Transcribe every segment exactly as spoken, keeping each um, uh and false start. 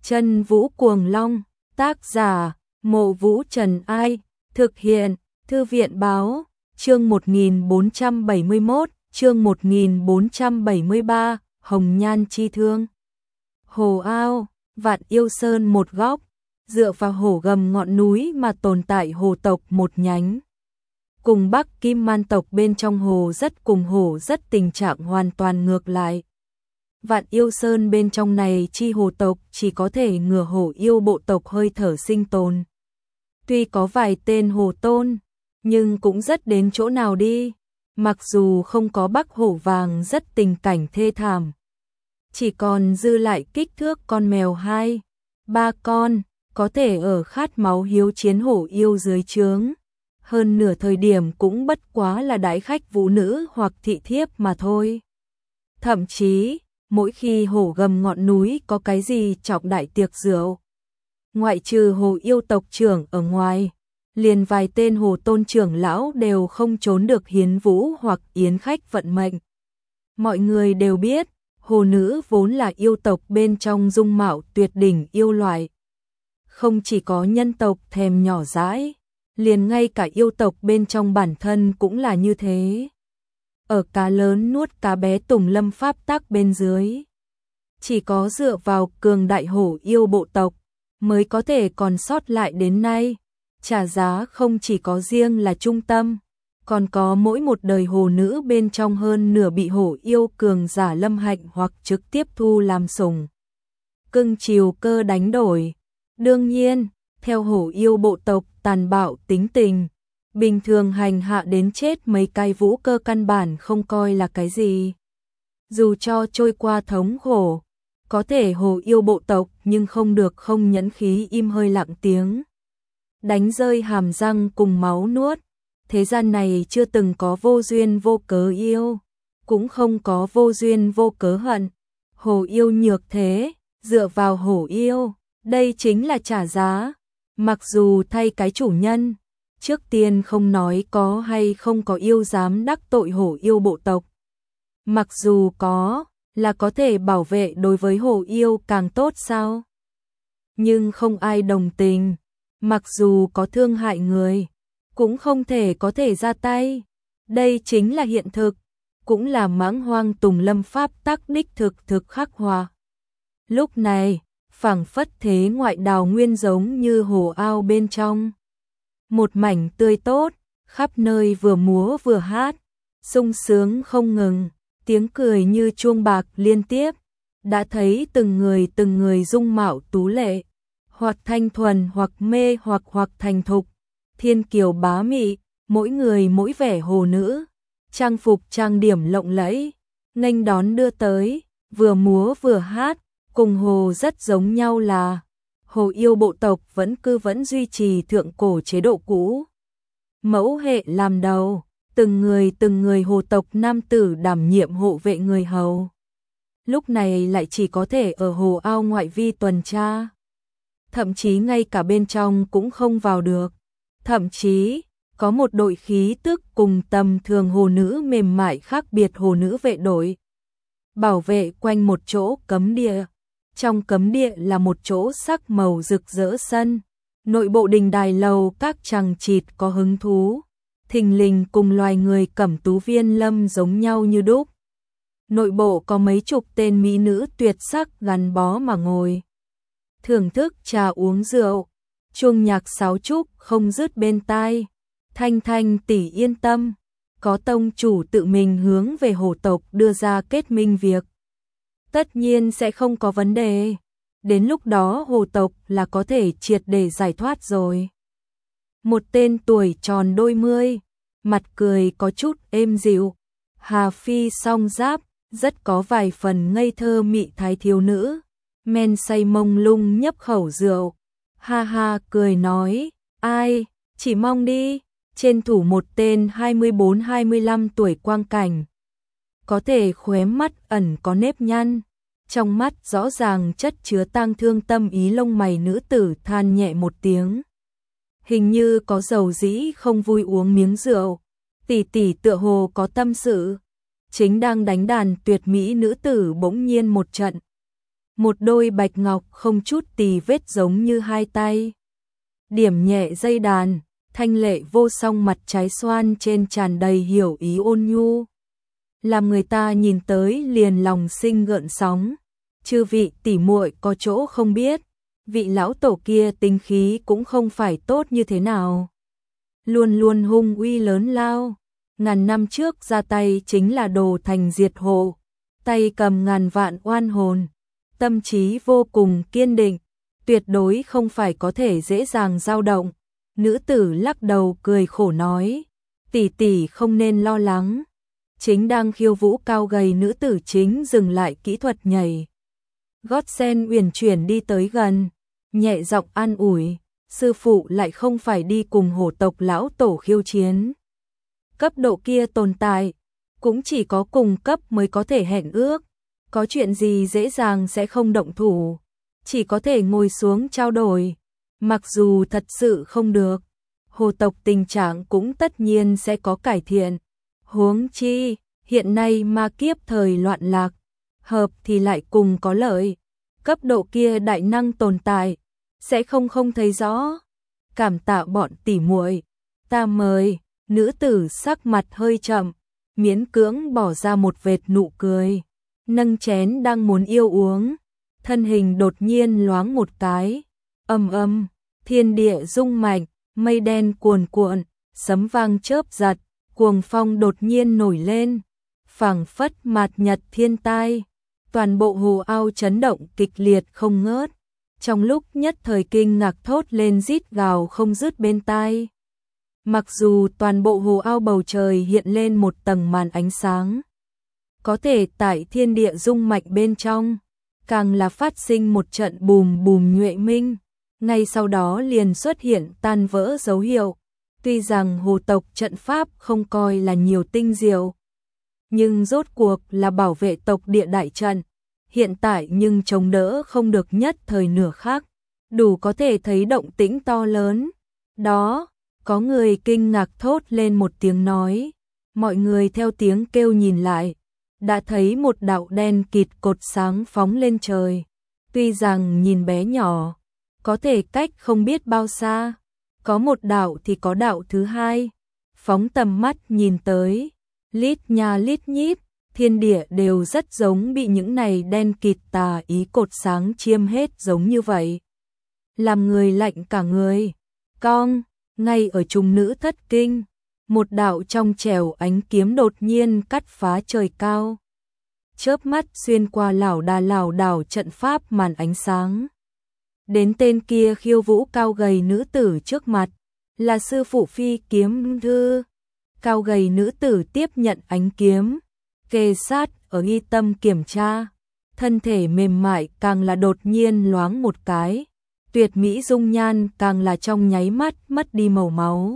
Chân Vũ Cuồng Long, tác giả, Mộ Vũ Trần Ai, thực hiện, Thư viện Báo, chương một nghìn bốn trăm bảy mươi mốt, chương một nghìn bốn trăm bảy mươi ba, Hồng Nhan Chi Thương. Hồ Ao, Vạn Yêu Sơn một góc, dựa vào hổ gầm ngọn núi mà tồn tại hồ tộc một nhánh. Cùng Bắc Kim Man tộc bên trong hồ rất cùng hổ rất tình trạng hoàn toàn ngược lại. Vạn Yêu Sơn bên trong này chi hồ tộc chỉ có thể ngừa hổ yêu bộ tộc hơi thở sinh tồn. Tuy có vài tên hồ tôn, nhưng cũng rất đến chỗ nào đi, mặc dù không có Bắc hổ vàng rất tình cảnh thê thảm. Chỉ còn dư lại kích thước con mèo hai, ba con, có thể ở khát máu hiếu chiến hổ yêu dưới trướng. Hơn nửa thời điểm cũng bất quá là đãi khách vũ nữ hoặc thị thiếp mà thôi. Thậm chí, mỗi khi hổ gầm ngọn núi có cái gì trọng đại tiệc rượu, ngoại trừ hồ yêu tộc trưởng ở ngoài, liền vài tên hồ tôn trưởng lão đều không trốn được hiến vũ hoặc yến khách vận mệnh. Mọi người đều biết, hồ nữ vốn là yêu tộc bên trong dung mạo tuyệt đỉnh yêu loại. Không chỉ có nhân tộc thèm nhỏ dãi, liền ngay cả yêu tộc bên trong bản thân cũng là như thế. Ở cá lớn nuốt cá bé tùng lâm pháp tắc bên dưới, chỉ có dựa vào cường đại hổ yêu bộ tộc mới có thể còn sót lại đến nay. Trả giá không chỉ có riêng là trung tâm, còn có mỗi một đời hồ nữ bên trong hơn nửa bị hổ yêu cường giả lâm hạnh hoặc trực tiếp thu làm sủng. Cưng chiều cơ đánh đổi. Đương nhiên, theo hổ yêu bộ tộc tàn bạo tính tình, bình thường hành hạ đến chết mấy cái vũ cơ căn bản không coi là cái gì. Dù cho trôi qua thống khổ, có thể hồ yêu bộ tộc nhưng không được không nhẫn khí im hơi lặng tiếng. Đánh rơi hàm răng cùng máu nuốt, thế gian này chưa từng có vô duyên vô cớ yêu, cũng không có vô duyên vô cớ hận. Hồ yêu nhược thế, dựa vào hổ yêu, đây chính là trả giá. Mặc dù thay cái chủ nhân, trước tiên không nói có hay không có yêu dám đắc tội hổ yêu bộ tộc. Mặc dù có, là có thể bảo vệ đối với hổ yêu càng tốt sao? Nhưng không ai đồng tình, mặc dù có thương hại người, cũng không thể có thể ra tay. Đây chính là hiện thực, cũng là mãng hoang tùng lâm pháp tắc đích thực thực khắc hòa. Lúc này, phảng phất thế ngoại đào nguyên giống như hồ ao bên trong. Một mảnh tươi tốt, khắp nơi vừa múa vừa hát, sung sướng không ngừng, tiếng cười như chuông bạc liên tiếp. Đã thấy từng người từng người dung mạo tú lệ, hoặc thanh thuần hoặc mê hoặc hoặc thành thục, thiên kiều bá mị, mỗi người mỗi vẻ hồ nữ, trang phục trang điểm lộng lẫy, nghênh đón đưa tới, vừa múa vừa hát. Cùng hồ rất giống nhau là hồ yêu bộ tộc vẫn cư vẫn duy trì thượng cổ chế độ cũ. Mẫu hệ làm đầu, từng người từng người hồ tộc nam tử đảm nhiệm hộ vệ người hầu. Lúc này lại chỉ có thể ở hồ ao ngoại vi tuần tra. Thậm chí ngay cả bên trong cũng không vào được. Thậm chí, có một đội khí tức cùng tầm thường hồ nữ mềm mại khác biệt hồ nữ vệ đội. Bảo vệ quanh một chỗ cấm địa. Trong cấm địa là một chỗ sắc màu rực rỡ sân, nội bộ đình đài lầu các chằng chịt có hứng thú, thình lình cùng loài người cẩm tú viên lâm giống nhau như đúc. Nội bộ có mấy chục tên mỹ nữ tuyệt sắc gắn bó mà ngồi, thưởng thức trà uống rượu, chuông nhạc sáo trúc không dứt bên tai. Thanh Thanh tỷ yên tâm, có tông chủ tự mình hướng về hồ tộc đưa ra kết minh việc, tất nhiên sẽ không có vấn đề. Đến lúc đó hồ tộc là có thể triệt để giải thoát rồi. Một tên tuổi tròn đôi mươi, mặt cười có chút êm dịu, Hà Phi song giáp, rất có vài phần ngây thơ mị thái thiếu nữ, men say mông lung nhấp khẩu rượu, ha ha cười nói, ai, chỉ mong đi. Trên thủ một tên hai mươi bốn hai mươi lăm tuổi quang cảnh, có thể khóe mắt ẩn có nếp nhăn, trong mắt rõ ràng chất chứa tang thương tâm ý, lông mày nữ tử than nhẹ một tiếng. Hình như có dầu dĩ không vui uống miếng rượu, tỷ tỷ tựa hồ có tâm sự. Chính đang đánh đàn tuyệt mỹ nữ tử bỗng nhiên một trận một đôi bạch ngọc không chút tì vết giống như hai tay. Điểm nhẹ dây đàn, thanh lệ vô song mặt trái xoan trên tràn đầy hiểu ý ôn nhu. Làm người ta nhìn tới liền lòng sinh gợn sóng. Chư vị tỉ muội có chỗ không biết, vị lão tổ kia tính khí cũng không phải tốt như thế nào. Luôn luôn hung uy lớn lao, ngàn năm trước ra tay chính là đồ thành diệt hộ, tay cầm ngàn vạn oan hồn, tâm trí vô cùng kiên định, tuyệt đối không phải có thể dễ dàng dao động. Nữ tử lắc đầu cười khổ nói, tỷ tỷ không nên lo lắng. Chính đang khiêu vũ cao gầy nữ tử chính dừng lại kỹ thuật nhảy. Gót sen uyển chuyển đi tới gần, nhẹ giọng an ủi, sư phụ lại không phải đi cùng hổ tộc lão tổ khiêu chiến. Cấp độ kia tồn tại, cũng chỉ có cùng cấp mới có thể hẹn ước, có chuyện gì dễ dàng sẽ không động thủ, chỉ có thể ngồi xuống trao đổi, mặc dù thật sự không được, hồ tộc tình trạng cũng tất nhiên sẽ có cải thiện. Huống chi, hiện nay ma kiếp thời loạn lạc, hợp thì lại cùng có lợi, cấp độ kia đại năng tồn tại, sẽ không không thấy rõ. Cảm tạ bọn tỉ muội, ta mời. Nữ tử sắc mặt hơi chậm, miễn cưỡng bỏ ra một vệt nụ cười, nâng chén đang muốn yêu uống, thân hình đột nhiên loáng một cái, ầm ầm, thiên địa rung mạnh, mây đen cuồn cuộn, sấm vang chớp giật, cuồng phong đột nhiên nổi lên, phảng phất mạt nhật thiên tai, toàn bộ hồ ao chấn động kịch liệt không ngớt, trong lúc nhất thời kinh ngạc thốt lên rít gào không dứt bên tai. Mặc dù toàn bộ hồ ao bầu trời hiện lên một tầng màn ánh sáng, có thể tại thiên địa rung mạnh bên trong, càng là phát sinh một trận bùm bùm nhuệ minh, ngay sau đó liền xuất hiện tan vỡ dấu hiệu. Tuy rằng hồ tộc trận pháp không coi là nhiều tinh diệu, nhưng rốt cuộc là bảo vệ tộc địa đại trận, hiện tại nhưng chống đỡ không được nhất thời nửa khắc, đủ có thể thấy động tĩnh to lớn. Đó, có người kinh ngạc thốt lên một tiếng nói, mọi người theo tiếng kêu nhìn lại, đã thấy một đạo đen kịt cột sáng phóng lên trời, tuy rằng nhìn bé nhỏ, có thể cách không biết bao xa, có một đạo thì có đạo thứ hai, phóng tầm mắt nhìn tới, lít nha lít nhít, thiên địa đều rất giống bị những này đen kịt tà ý cột sáng chiêm hết giống như vậy. Làm người lạnh cả người, cong, ngay ở trung nữ thất kinh, một đạo trong trẻo ánh kiếm đột nhiên cắt phá trời cao. Chớp mắt xuyên qua lảo đà lảo đảo trận pháp màn ánh sáng. Đến tên kia khiêu vũ cao gầy nữ tử trước mặt, là sư phụ phi kiếm thư. Cao gầy nữ tử tiếp nhận ánh kiếm, kề sát ở y tâm kiểm tra, thân thể mềm mại càng là đột nhiên loáng một cái, tuyệt mỹ dung nhan càng là trong nháy mắt mất đi màu máu.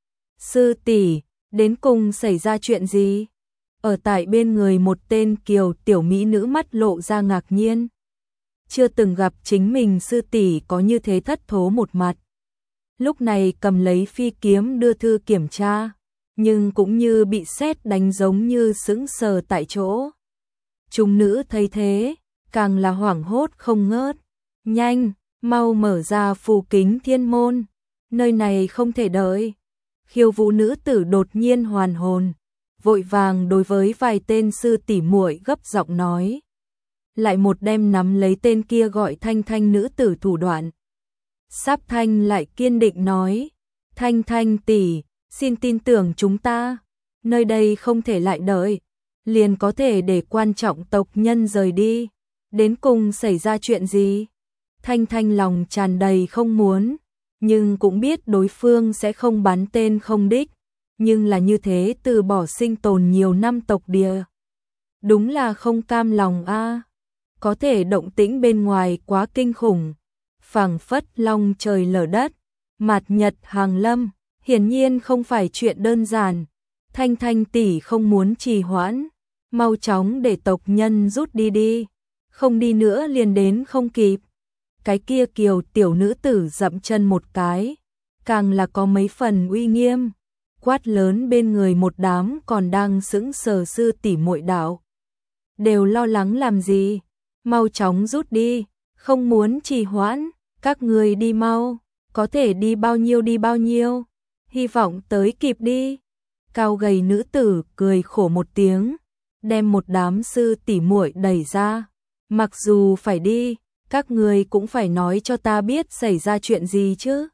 Sư tỷ, đến cùng xảy ra chuyện gì? Ở tại bên người một tên kiều tiểu mỹ nữ mắt lộ ra ngạc nhiên. Chưa từng gặp chính mình sư tỷ có như thế thất thố một mặt. Lúc này cầm lấy phi kiếm đưa thư kiểm tra, nhưng cũng như bị sét đánh giống như sững sờ tại chỗ. Trung nữ thấy thế, càng là hoảng hốt không ngớt. Nhanh, mau mở ra phù kính thiên môn, nơi này không thể đợi. Khiêu vũ nữ tử đột nhiên hoàn hồn, vội vàng đối với vài tên sư tỷ muội gấp giọng nói. Lại một đêm nắm lấy tên kia gọi Thanh Thanh nữ tử thủ đoạn. Sắp Thanh lại kiên định nói, Thanh Thanh tỷ, xin tin tưởng chúng ta, nơi đây không thể lại đợi, liền có thể để quan trọng tộc nhân rời đi. Đến cùng xảy ra chuyện gì? Thanh Thanh lòng tràn đầy không muốn, nhưng cũng biết đối phương sẽ không bắn tên không đích, nhưng là như thế từ bỏ sinh tồn nhiều năm tộc địa. Đúng là không cam lòng a. À. Có thể động tĩnh bên ngoài quá kinh khủng, phảng phất long trời lở đất, mạt nhật hàng lâm, hiển nhiên không phải chuyện đơn giản. Thanh Thanh tỷ không muốn trì hoãn, mau chóng để tộc nhân rút đi đi, không đi nữa liền đến không kịp. Cái kia kiều tiểu nữ tử dậm chân một cái, càng là có mấy phần uy nghiêm, quát lớn bên người một đám còn đang sững sờ sư tỷ muội đạo. Đều lo lắng làm gì? mau chóng rút đi, không muốn trì hoãn, các người đi mau, có thể đi bao nhiêu đi bao nhiêu, hy vọng tới kịp đi. Cao gầy nữ tử cười khổ một tiếng, đem một đám sư tỷ muội đẩy ra, mặc dù phải đi, các người cũng phải nói cho ta biết xảy ra chuyện gì chứ.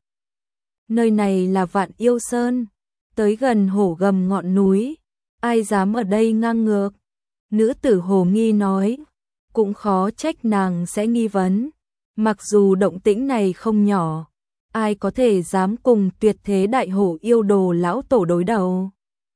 Nơi này là Vạn Yêu Sơn, tới gần hổ gầm ngọn núi, ai dám ở đây ngang ngược. Nữ tử hồ nghi nói, cũng khó trách nàng sẽ nghi vấn, mặc dù động tĩnh này không nhỏ, ai có thể dám cùng tuyệt thế đại hổ yêu đồ lão tổ đối đầu.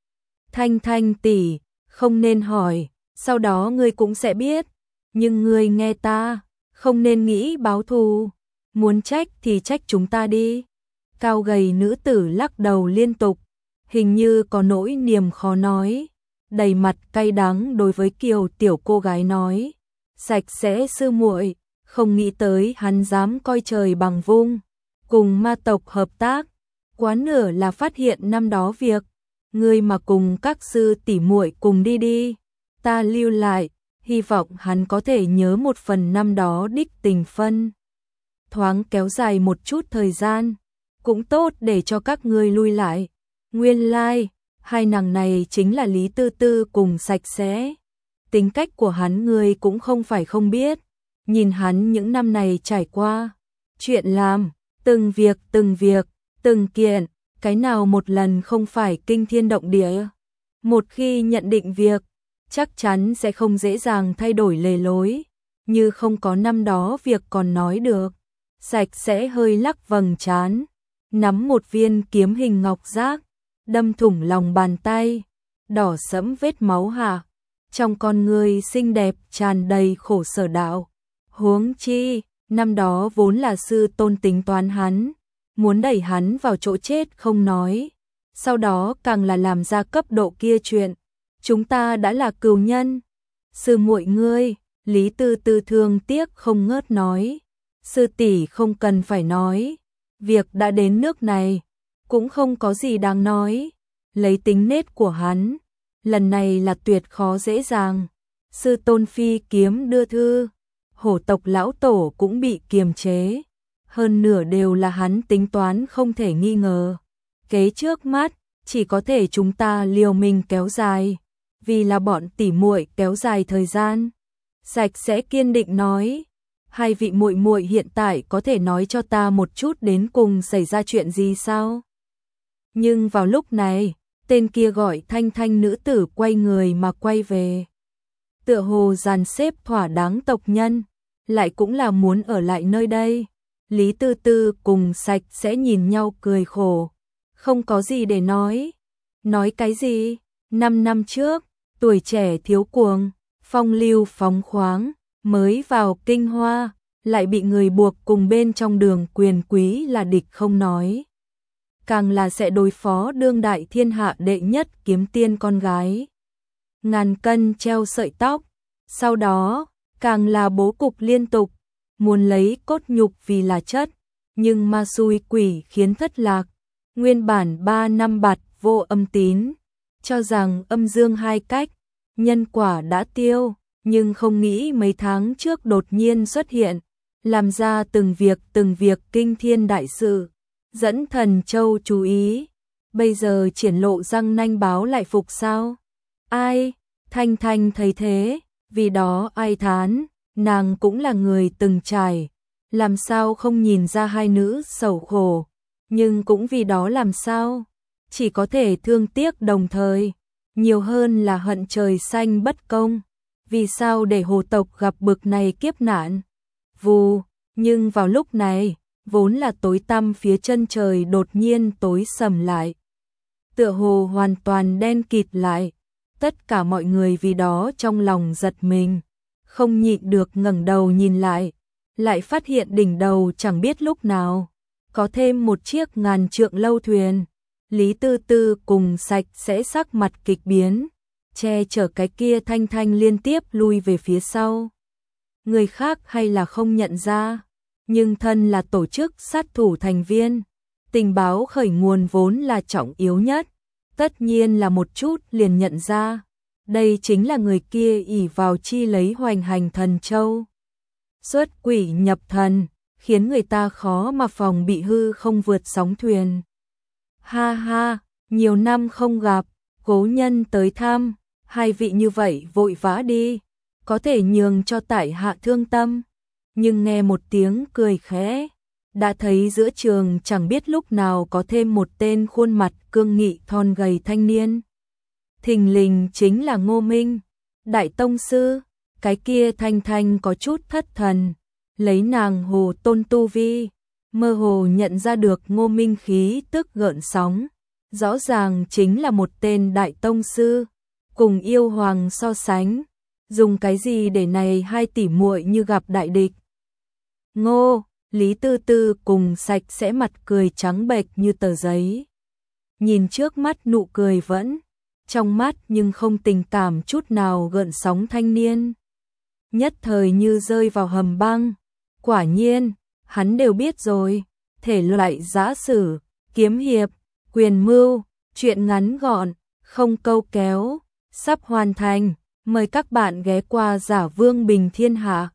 Thanh Thanh tỷ, không nên hỏi, sau đó ngươi cũng sẽ biết, nhưng ngươi nghe ta, không nên nghĩ báo thù, muốn trách thì trách chúng ta đi. Cao gầy nữ tử lắc đầu liên tục, hình như có nỗi niềm khó nói, đầy mặt cay đắng đối với Kiều tiểu cô gái nói, sạch sẽ sư muội, không nghĩ tới hắn dám coi trời bằng vung, cùng ma tộc hợp tác, quá nửa là phát hiện năm đó việc, ngươi mà cùng các sư tỷ muội cùng đi đi, ta lưu lại, hy vọng hắn có thể nhớ một phần năm đó đích tình phân. Thoáng kéo dài một chút thời gian, cũng tốt để cho các ngươi lui lại. Nguyên lai, like, hai nàng này chính là Lý Tư Tư cùng Sạch Sẽ. Tính cách của hắn ngươi cũng không phải không biết, nhìn hắn những năm này trải qua, chuyện làm, từng việc từng việc, từng kiện, cái nào một lần không phải kinh thiên động địa. Một khi nhận định việc, chắc chắn sẽ không dễ dàng thay đổi lề lối, như không có năm đó việc còn nói được. Sạch Sẽ hơi lắc vầng trán, nắm một viên kiếm hình ngọc giác, đâm thủng lòng bàn tay, đỏ sẫm vết máu hạ, trong con người xinh đẹp tràn đầy khổ sở đạo. Huống chi, năm đó vốn là sư tôn tính toán hắn, muốn đẩy hắn vào chỗ chết không nói, sau đó càng là làm ra cấp độ kia chuyện. Chúng ta đã là cừu nhân. Sư muội ngươi, Lý Tư Tư thương tiếc không ngớt nói, sư tỷ không cần phải nói, việc đã đến nước này, cũng không có gì đáng nói, lấy tính nết của hắn, lần này là tuyệt khó dễ dàng. Sư tôn phi kiếm đưa thư, hổ tộc lão tổ cũng bị kiềm chế, hơn nửa đều là hắn tính toán không thể nghi ngờ. Kế trước mắt, chỉ có thể chúng ta liều mình kéo dài, vì là bọn tỉ muội kéo dài thời gian. Sạch Sẽ kiên định nói, hai vị muội muội hiện tại có thể nói cho ta một chút đến cùng xảy ra chuyện gì sao? Nhưng vào lúc này, tên kia gọi Thanh Thanh nữ tử quay người mà quay về. Tựa hồ dàn xếp thỏa đáng tộc nhân, lại cũng là muốn ở lại nơi đây. Lý Tư Tư cùng Sạch Sẽ nhìn nhau cười khổ, không có gì để nói. Nói cái gì? Năm năm trước, tuổi trẻ thiếu cuồng, phong lưu phóng khoáng, mới vào Kinh Hoa, lại bị người buộc cùng bên trong Đường quyền quý là địch không nói, càng là sẽ đối phó đương đại thiên hạ đệ nhất kiếm tiên con gái. Ngàn cân treo sợi tóc, sau đó, càng là bố cục liên tục, muốn lấy cốt nhục vì là chất, nhưng ma xui quỷ khiến thất lạc. Nguyên bản ba năm bạt vô âm tín, cho rằng âm dương hai cách, nhân quả đã tiêu, nhưng không nghĩ mấy tháng trước đột nhiên xuất hiện, làm ra từng việc từng việc kinh thiên đại sự, dẫn Thần Châu chú ý. Bây giờ triển lộ răng nanh báo lại phục sao? Ai? Thanh Thanh thấy thế, vì đó ai thán, nàng cũng là người từng trải, làm sao không nhìn ra hai nữ sầu khổ, nhưng cũng vì đó làm sao, chỉ có thể thương tiếc đồng thời, nhiều hơn là hận trời xanh bất công, vì sao để hồ tộc gặp bực này kiếp nạn. Vù, nhưng vào lúc này, vốn là tối tăm phía chân trời đột nhiên tối sầm lại, tựa hồ hoàn toàn đen kịt lại, tất cả mọi người vì đó trong lòng giật mình, không nhịn được ngẩng đầu nhìn lại, lại phát hiện đỉnh đầu chẳng biết lúc nào có thêm một chiếc ngàn trượng lâu thuyền. Lý Tư Tư cùng Sạch Sẽ sắc mặt kịch biến, che chở cái kia Thanh Thanh liên tiếp lui về phía sau. Người khác hay là không nhận ra, nhưng thân là tổ chức sát thủ thành viên, tình báo khởi nguồn vốn là trọng yếu nhất, tất nhiên là một chút liền nhận ra, đây chính là người kia ỷ vào chi lấy hoành hành Thần Châu. xuất quỷ nhập thần, khiến người ta khó mà phòng bị hư không vượt sóng thuyền. Ha ha, nhiều năm không gặp, cố nhân tới thăm, hai vị như vậy vội vã đi, có thể nhường cho tại hạ thương tâm. Nhưng nghe một tiếng cười khẽ, đã thấy giữa trường chẳng biết lúc nào có thêm một tên khuôn mặt cương nghị thon gầy thanh niên. Thình lình chính là Ngô Minh, đại tông sư. Cái kia Thanh Thanh có chút thất thần, lấy nàng hồ tôn tu vi, mơ hồ nhận ra được Ngô Minh khí tức gợn sóng, rõ ràng chính là một tên đại tông sư, cùng yêu hoàng so sánh, dùng cái gì để này hai tỷ muội như gặp đại địch. Ngô, Lý Tư Tư cùng sạch sẽ mặt cười trắng bệch như tờ giấy. Nhìn trước mắt nụ cười vẫn trong mắt nhưng không tình cảm chút nào gợn sóng thanh niên. Nhất thời như rơi vào hầm băng. Quả nhiên, hắn đều biết rồi, thể loại giã sử, kiếm hiệp, quyền mưu, chuyện ngắn gọn, không câu kéo, sắp hoàn thành, mời các bạn ghé qua Giả Vương Bình Thiên Hạ.